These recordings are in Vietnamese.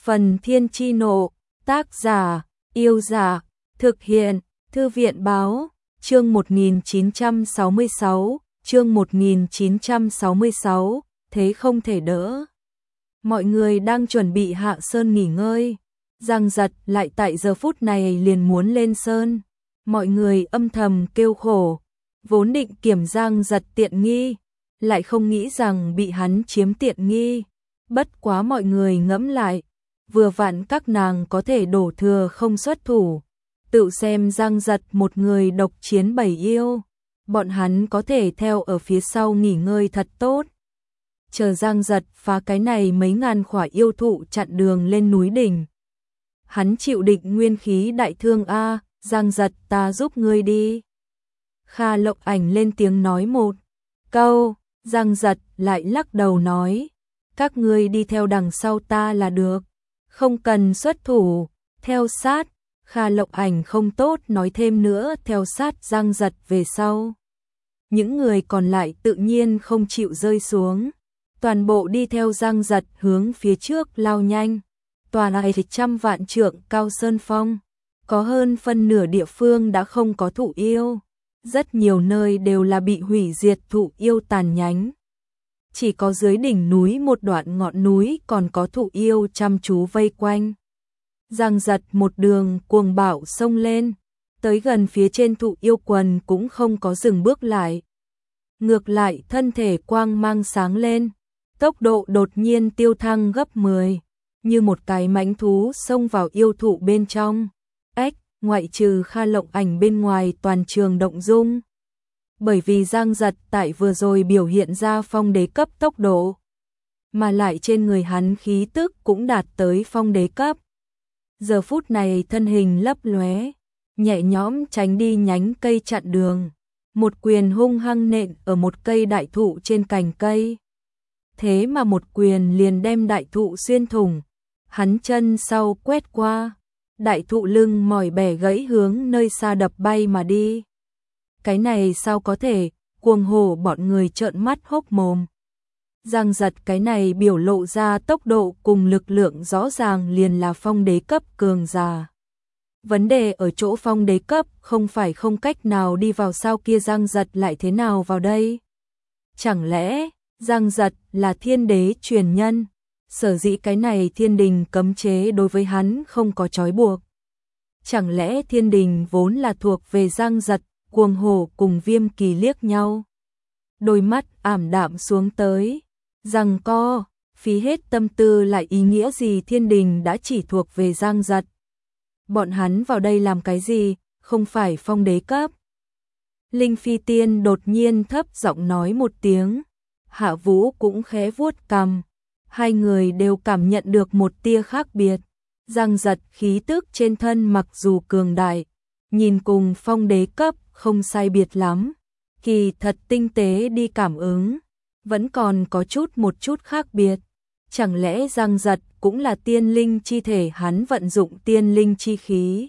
Phần Thiên Chi Nộ, tác giả, Yêu Giả, thực hiện, Thư viện Báo, chương 1966, thế không thể đỡ. Mọi người đang chuẩn bị hạ sơn nghỉ ngơi, Giang Giật lại tại giờ phút này liền muốn lên sơn. Mọi người âm thầm kêu khổ, vốn định kiểm Giang Giật tiện nghi, lại không nghĩ rằng bị hắn chiếm tiện nghi. Bất quá mọi người ngẫm lại, vừa vặn các nàng có thể đổ thừa không xuất thủ, tự xem Giang Giật một người độc chiến 7 yêu, bọn hắn có thể theo ở phía sau nghỉ ngơi thật tốt. Chờ Giang Giật phá cái này mấy ngàn khỏa yêu thụ chặn đường lên núi đỉnh. Hắn chịu đựng nguyên khí đại thương a, Giang Giật ta giúp ngươi đi. Kha Lộng Ảnh lên tiếng nói một câu, Giang Giật lại lắc đầu nói, các ngươi đi theo đằng sau ta là được, không cần xuất thủ, theo sát. Kha Lộng Ảnh không tốt nói thêm nữa, theo sát Giang Giật về sau. Những người còn lại tự nhiên không chịu rơi xuống, toàn bộ đi theo Giang Giật hướng phía trước lao nhanh. Tòa này 100 vạn trượng cao sơn phong, có hơn phân nửa địa phương đã không có thụ yêu, rất nhiều nơi đều là bị hủy diệt thụ yêu tàn nhánh. Chỉ có dưới đỉnh núi một đoạn ngọn núi còn có thụ yêu chăm chú vây quanh. Giang Giật một đường cuồng bạo xông lên, tới gần phía trên thụ yêu quần cũng không có dừng bước lại. Ngược lại thân thể quang mang sáng lên, tốc độ đột nhiên tiêu thăng gấp 10, như một cái mãnh thú xông vào yêu thụ bên trong. Ngoại trừ Kha Lộng Ảnh bên ngoài toàn trường động dung. Bởi vì Giang Giật tại vừa rồi biểu hiện ra phong đế cấp tốc độ, mà lại trên người hắn khí tức cũng đạt tới phong đế cấp. Giờ phút này thân hình lấp lóe, nhẹ nhõm tránh đi nhánh cây chặn đường, một quyền hung hăng nện ở một cây đại thụ trên cành cây. Thế mà một quyền liền đem đại thụ xuyên thủng, hắn chân sau quét qua, đại thụ lưng mỏi bẻ gãy hướng nơi xa đập bay mà đi. Cái này sao có thể, cuồng hổ bọn người trợn mắt hốc mồm. Giang Giật cái này biểu lộ ra tốc độ cùng lực lượng rõ ràng liền là phong đế cấp cường giả. Vấn đề ở chỗ phong đế cấp không phải không cách nào đi vào, sao kia Giang Giật lại thế nào vào đây? Chẳng lẽ Giang Giật là thiên đế truyền nhân? Sở dĩ cái này thiên đình cấm chế đối với hắn không có trói buộc. Chẳng lẽ thiên đình vốn là thuộc về Giang Giật? Cuồng hổ cùng Viêm Kỳ liếc nhau, đôi mắt ảm đạm xuống tới, rằng co, phí hết tâm tư lại ý nghĩa gì, thiên đình đã chỉ thuộc về Giang Giật. Bọn hắn vào đây làm cái gì, không phải phong đế cấp. Linh Phi Tiên đột nhiên thấp giọng nói một tiếng, Hạ Vũ cũng khẽ vuốt cằm, hai người đều cảm nhận được một tia khác biệt. Giang Giật khí tức trên thân mặc dù cường đại, nhìn cùng phong đế cấp không sai biệt lắm, kỳ thật tinh tế đi cảm ứng, vẫn còn có một chút khác biệt. Chẳng lẽ Giang Giật cũng là tiên linh chi thể, hắn vận dụng tiên linh chi khí?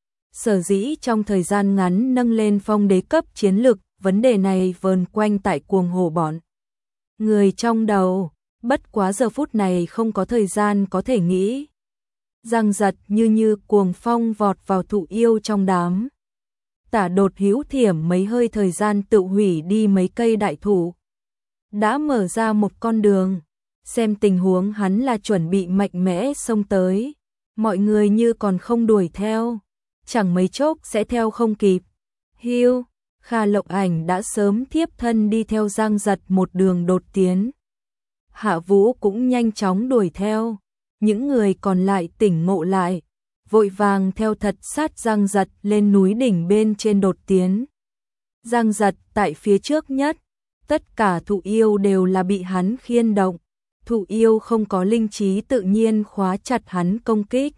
Sở dĩ trong thời gian ngắn nâng lên phong đế cấp chiến lực, vấn đề này vờn quanh tại cuồng hổ bọn người trong đầu, bất quá giờ phút này không có thời gian có thể nghĩ. Giang Giật như cuồng phong vọt vào thụ yêu trong đám. Tả đột hữu thiểm mấy hơi thời gian tự hủy đi mấy cây đại thụ. Đã mở ra một con đường, xem tình huống hắn là chuẩn bị mạnh mẽ xông tới. Mọi người như còn không đuổi theo, chẳng mấy chốc sẽ theo không kịp. Hiu, Kha Lộng Ảnh đã sớm thiếp thân đi theo Giang Giật một đường đột tiến. Hạ Vũ cũng nhanh chóng đuổi theo, những người còn lại tỉnh ngộ lại, vội vàng theo thật sát Giang Giật lên núi đỉnh bên trên đột tiến. Giang Giật tại phía trước nhất, tất cả thụ yêu đều là bị hắn khiên động, thụ yêu không có linh trí tự nhiên khóa chặt hắn công kích.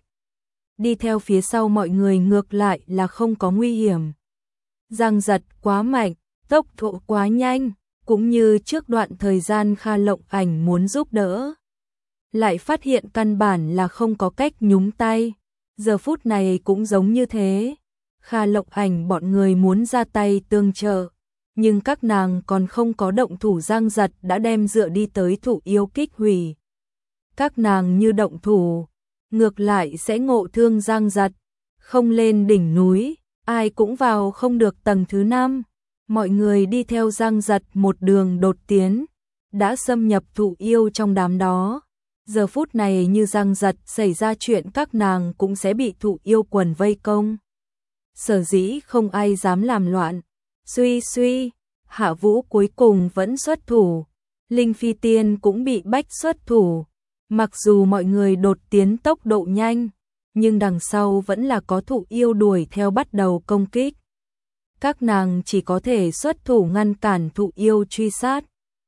Đi theo phía sau mọi người ngược lại là không có nguy hiểm. Giang Giật quá mạnh, tốc độ quá nhanh, cũng như trước đoạn thời gian Kha Lộng Ảnh muốn giúp đỡ, lại phát hiện căn bản là không có cách nhúng tay. Giờ phút này cũng giống như thế, Kha Lộng Ảnh bọn người muốn ra tay tương trợ, nhưng các nàng còn không có động thủ, Giang Giật đã đem dựa đi tới thụ yêu kích hủy. Các nàng như động thủ, ngược lại sẽ ngộ thương Giang Giật. Không lên đỉnh núi, ai cũng vào không được tầng thứ 5. Mọi người đi theo Giang Giật một đường đột tiến, đã xâm nhập thụ yêu trong đám đó. Giờ phút này như Giang Giật xảy ra chuyện các nàng cũng sẽ bị thụ yêu quần vây công. Sở dĩ không ai dám làm loạn. Suy, Hạ Vũ cuối cùng vẫn xuất thủ. Linh Phi Tiên cũng bị bách xuất thủ. Mặc dù mọi người đột tiến tốc độ nhanh, nhưng đằng sau vẫn là có thụ yêu đuổi theo bắt đầu công kích. Các nàng chỉ có thể xuất thủ ngăn cản thụ yêu truy sát.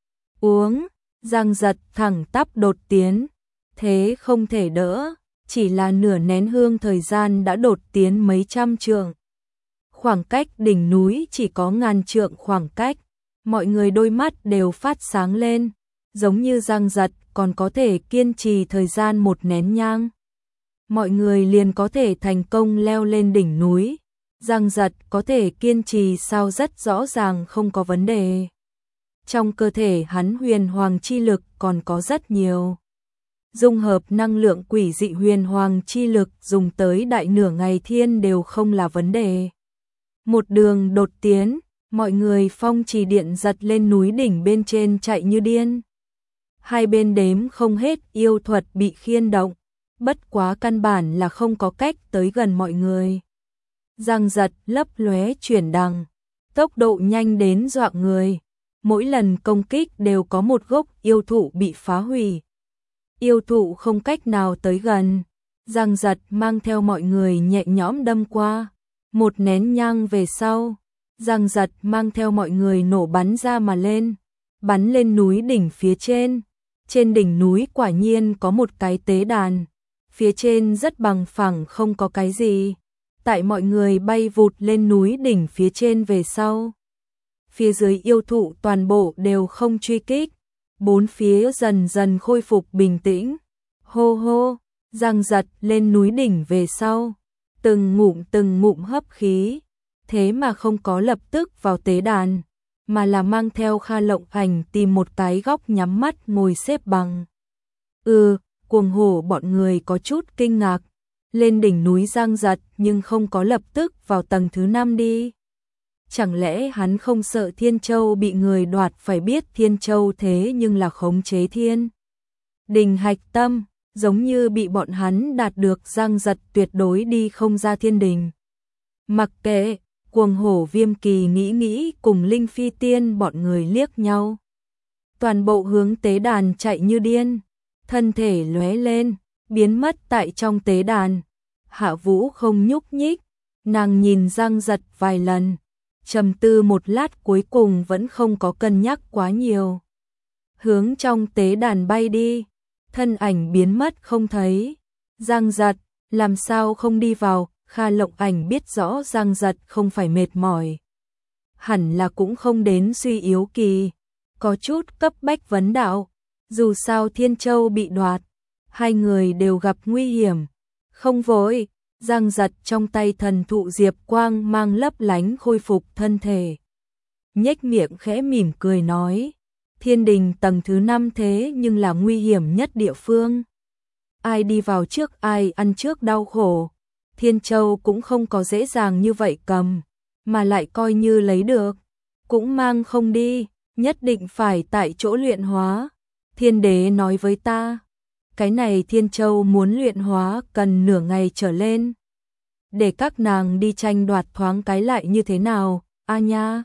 Giang Giật thẳng tắp đột tiến, thế không thể đỡ, chỉ là nửa nén hương thời gian đã đột tiến mấy trăm trượng. Khoảng cách đỉnh núi chỉ có ngàn trượng khoảng cách, mọi người đôi mắt đều phát sáng lên, giống như Giang Giật còn có thể kiên trì thời gian một nén nhang. Mọi người liền có thể thành công leo lên đỉnh núi. Giang Giật có thể kiên trì sao rất rõ ràng không có vấn đề. Trong cơ thể hắn huyền hoàng chi lực còn có rất nhiều. Dung hợp năng lượng quỷ dị huyền hoàng chi lực dùng tới đại nửa ngày thiên đều không là vấn đề. Một đường đột tiến, mọi người phong trì điện giật lên núi đỉnh bên trên chạy như điên. Hai bên đếm không hết yêu thuật bị khiên động, bất quá căn bản là không có cách tới gần mọi người. Giang Giật lấp lóe chuyển đằng, tốc độ nhanh đến dọa người. Mỗi lần công kích đều có một gốc yêu thụ bị phá hủy. Yêu thụ không cách nào tới gần. Giang Giật mang theo mọi người nhẹ nhõm đâm qua. Một nén nhang về sau, Giang Giật mang theo mọi người nổ bắn ra mà lên. Bắn lên núi đỉnh phía trên. Trên đỉnh núi quả nhiên có một cái tế đàn. Phía trên rất bằng phẳng không có cái gì. Tại mọi người bay vụt lên núi đỉnh phía trên về sau, phía dưới yêu thụ toàn bộ đều không truy kích, bốn phía dần dần khôi phục bình tĩnh. Hô hô, Giang Giật lên núi đỉnh về sau, từng ngụm hấp khí, thế mà không có lập tức vào tế đàn, mà là mang theo Kha Lộng Ảnh tìm một cái góc nhắm mắt ngồi xếp bằng. Cuồng hổ bọn người có chút kinh ngạc. Lên đỉnh núi Giang Giật nhưng không có lập tức vào tầng thứ 5 đi. Chẳng lẽ hắn không sợ Thiên Châu bị người đoạt, phải biết Thiên Châu thế nhưng là khống chế thiên đình hạch tâm, giống như bị bọn hắn đạt được Giang Giật tuyệt đối đi không ra thiên đình. Mặc kệ, cuồng hổ Viêm Kỳ nghĩ cùng Linh Phi Tiên bọn người liếc nhau. Toàn bộ hướng tế đàn chạy như điên, thân thể lóe lên, biến mất tại trong tế đàn. Hạ Vũ không nhúc nhích, nàng nhìn Giang Giật vài lần, trầm tư một lát cuối cùng vẫn không có cân nhắc quá nhiều. Hướng trong tế đàn bay đi, thân ảnh biến mất không thấy. Giang Giật, làm sao không đi vào? Kha Lộng Ảnh biết rõ Giang Giật không phải mệt mỏi, hẳn là cũng không đến suy yếu kỳ, có chút cấp bách vấn đạo. Dù sao Thiên Châu bị đoạt, hai người đều gặp nguy hiểm. Không vội, Giang Giật trong tay thần thụ diệp quang mang lấp lánh khôi phục thân thể. Nhếch miệng khẽ mỉm cười nói, thiên đình tầng thứ 5 thế nhưng là nguy hiểm nhất địa phương. Ai đi vào trước ai ăn trước đau khổ. Thiên Châu cũng không có dễ dàng như vậy cầm, mà lại coi như lấy được, cũng mang không đi, nhất định phải tại chỗ luyện hóa. Thiên đế nói với ta, cái này Thiên Châu muốn luyện hóa cần nửa ngày trở lên. Để các nàng đi tranh đoạt thoáng cái lại như thế nào, a nha.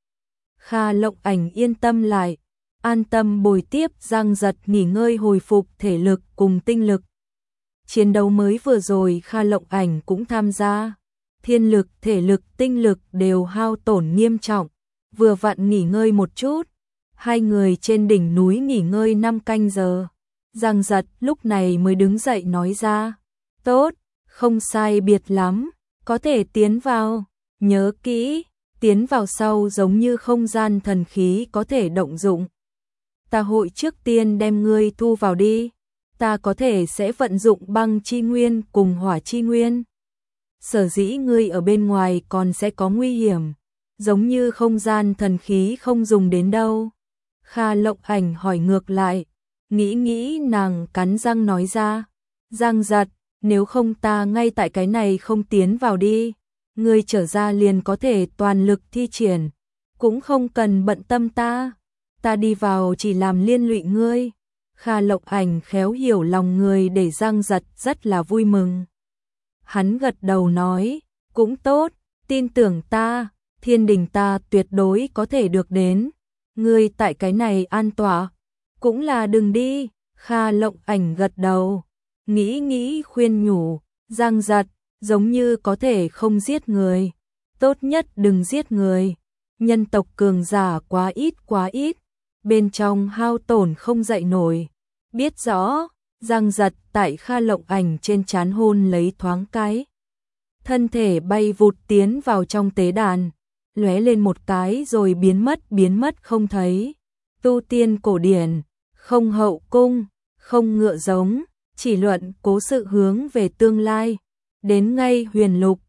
Kha Lộng Ảnh yên tâm lại, an tâm bồi tiếp Giang Giật nghỉ ngơi hồi phục thể lực cùng tinh lực. Chiến đấu mới vừa rồi Kha Lộng Ảnh cũng tham gia, thiên lực, thể lực, tinh lực đều hao tổn nghiêm trọng, vừa vặn nghỉ ngơi một chút. Hai người trên đỉnh núi nghỉ ngơi 5 canh giờ. Giang Giật lúc này mới đứng dậy nói ra, tốt, không sai biệt lắm, có thể tiến vào. Nhớ kỹ, tiến vào sau giống như không gian thần khí có thể động dụng. Ta hội trước tiên đem ngươi thu vào đi, ta có thể sẽ vận dụng băng chi nguyên cùng hỏa chi nguyên. Sở dĩ ngươi ở bên ngoài còn sẽ có nguy hiểm, giống như không gian thần khí không dùng đến đâu. Kha Lộng Ảnh hỏi ngược lại, nghĩ nàng cắn răng nói ra, Giang Giật, nếu không ta ngay tại cái này không tiến vào đi, ngươi trở ra liền có thể toàn lực thi triển, cũng không cần bận tâm ta đi vào chỉ làm liên lụy ngươi. Kha Lộc Ảnh khéo hiểu lòng người để Giang Giật rất là vui mừng. Hắn gật đầu nói, cũng tốt, tin tưởng ta, thiên đình ta tuyệt đối có thể được đến, ngươi tại cái này an tọa, cũng là đừng đi. Kha Lộc Ảnh gật đầu, nghĩ khuyên nhủ, Giang Giật, giống như có thể không giết người, tốt nhất đừng giết người, nhân tộc cường giả quá ít, bên trong hao tổn không dậy nổi. Biết rõ, Giang Giật tại Kha Lộc Ảnh trên trán hôn lấy thoáng cái. Thân thể bay vụt tiến vào trong tế đàn, lóe lên một cái rồi biến mất không thấy. Tu tiên cổ điển, không hậu cung, không ngựa giống, chỉ luận cố sự hướng về tương lai. Đến ngay huyền lục,